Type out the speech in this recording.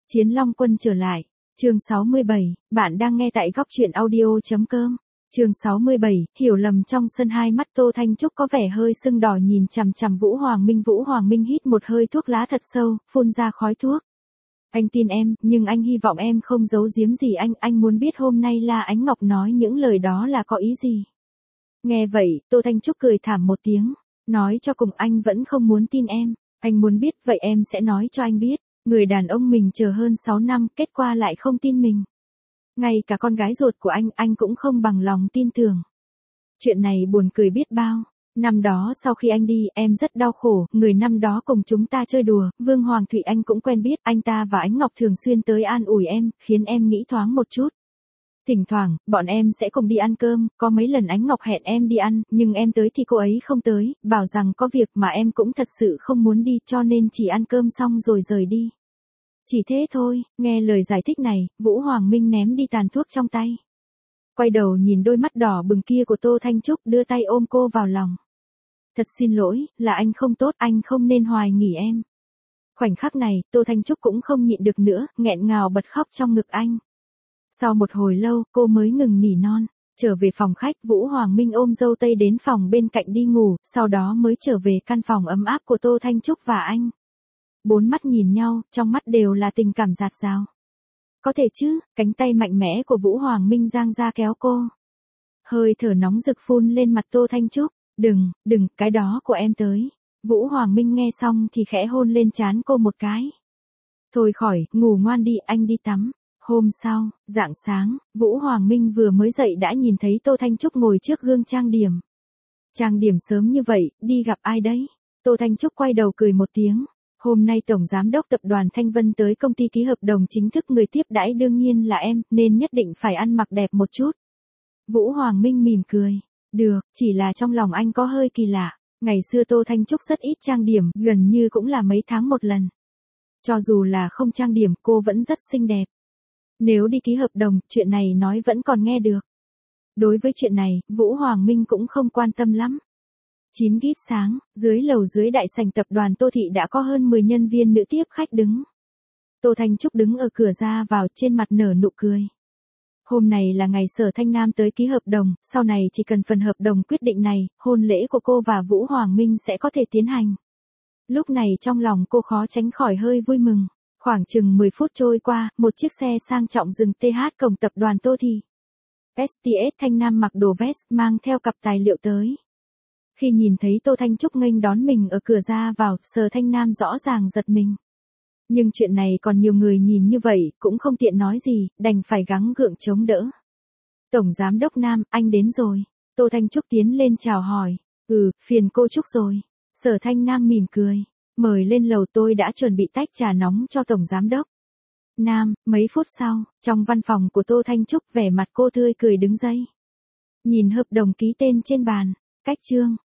Chiến Long Quân trở lại. Chương 67, bạn đang nghe tại góc truyện audio.com. Chương 67, hiểu lầm trong sân. Hai mắt Tô Thanh Trúc có vẻ hơi sưng đỏ nhìn chằm chằm Vũ Hoàng Minh. Vũ Hoàng Minh hít một hơi thuốc lá thật sâu, phun ra khói thuốc. Anh tin em, nhưng anh hy vọng em không giấu giếm gì anh muốn biết hôm nay La Ánh Ngọc nói những lời đó là có ý gì. Nghe vậy, Tô Thanh Trúc cười thảm một tiếng, nói cho cùng anh vẫn không muốn tin em, anh muốn biết vậy em sẽ nói cho anh biết. Người đàn ông mình chờ hơn 6 năm, kết quả lại không tin mình. Ngay cả con gái ruột của anh cũng không bằng lòng tin tưởng. Chuyện này buồn cười biết bao. Năm đó sau khi anh đi, em rất đau khổ, người năm đó cùng chúng ta chơi đùa, Vương Hoàng Thụy anh cũng quen biết, anh ta và Ánh Ngọc thường xuyên tới an ủi em, khiến em nghĩ thoáng một chút. Thỉnh thoảng, bọn em sẽ cùng đi ăn cơm, có mấy lần Ánh Ngọc hẹn em đi ăn, nhưng em tới thì cô ấy không tới, bảo rằng có việc mà em cũng thật sự không muốn đi cho nên chỉ ăn cơm xong rồi rời đi. Chỉ thế thôi. Nghe lời giải thích này, Vũ Hoàng Minh ném đi tàn thuốc trong tay. Quay đầu nhìn đôi mắt đỏ bừng kia của Tô Thanh Trúc, đưa tay ôm cô vào lòng. Thật xin lỗi, là anh không tốt, anh không nên hoài nghỉ em. Khoảnh khắc này, Tô Thanh Trúc cũng không nhịn được nữa, nghẹn ngào bật khóc trong ngực anh. Sau một hồi lâu, cô mới ngừng nỉ non. Trở về phòng khách, Vũ Hoàng Minh ôm dâu tây đến phòng bên cạnh đi ngủ, sau đó mới trở về căn phòng ấm áp của Tô Thanh Trúc và anh. Bốn mắt nhìn nhau, trong mắt đều là tình cảm dạt dào. Có thể chứ. Cánh tay mạnh mẽ của Vũ Hoàng Minh giang ra kéo cô. Hơi thở nóng rực phun lên mặt Tô Thanh Trúc. Đừng, cái đó của em tới. Vũ Hoàng Minh nghe xong thì khẽ hôn lên trán cô một cái. Thôi khỏi, ngủ ngoan đi, anh đi tắm. Hôm sau, rạng sáng, Vũ Hoàng Minh vừa mới dậy đã nhìn thấy Tô Thanh Trúc ngồi trước gương trang điểm. Trang điểm sớm như vậy, đi gặp ai đấy? Tô Thanh Trúc quay đầu cười một tiếng. Hôm nay Tổng Giám đốc Tập đoàn Thanh Vân tới công ty ký hợp đồng chính thức, người tiếp đãi đương nhiên là em, nên nhất định phải ăn mặc đẹp một chút. Vũ Hoàng Minh mỉm cười. Được, chỉ là trong lòng anh có hơi kỳ lạ. Ngày xưa Tô Thanh Trúc rất ít trang điểm, gần như cũng là mấy tháng một lần. Cho dù là không trang điểm, cô vẫn rất xinh đẹp. Nếu đi ký hợp đồng, chuyện này nói vẫn còn nghe được. Đối với chuyện này, Vũ Hoàng Minh cũng không quan tâm lắm. 9 sáng, dưới lầu dưới đại sảnh tập đoàn Tô Thị đã có hơn 10 nhân viên nữ tiếp khách đứng. Tô Thanh Trúc đứng ở cửa ra vào, trên mặt nở nụ cười. Hôm này là ngày Sở Thanh Nam tới ký hợp đồng, sau này chỉ cần phần hợp đồng quyết định này, hôn lễ của cô và Vũ Hoàng Minh sẽ có thể tiến hành. Lúc này trong lòng cô khó tránh khỏi hơi vui mừng. Khoảng chừng 10 phút trôi qua, một chiếc xe sang trọng dừng TH cổng tập đoàn Tô Thị. STS Thanh Nam mặc đồ vest, mang theo cặp tài liệu tới. Khi nhìn thấy Tô Thanh Trúc nghênh đón mình ở cửa ra vào, Sở Thanh Nam rõ ràng giật mình. Nhưng chuyện này còn nhiều người nhìn như vậy, cũng không tiện nói gì, đành phải gắng gượng chống đỡ. Tổng Giám đốc Nam, anh đến rồi. Tô Thanh Trúc tiến lên chào hỏi. Phiền cô Trúc rồi. Sở Thanh Nam mỉm cười. Mời lên lầu, tôi đã chuẩn bị tách trà nóng cho Tổng Giám đốc. Nam. Mấy phút sau, trong văn phòng của Tô Thanh Trúc, vẻ mặt cô tươi cười đứng dậy. Nhìn hợp đồng ký tên trên bàn. Cách chương.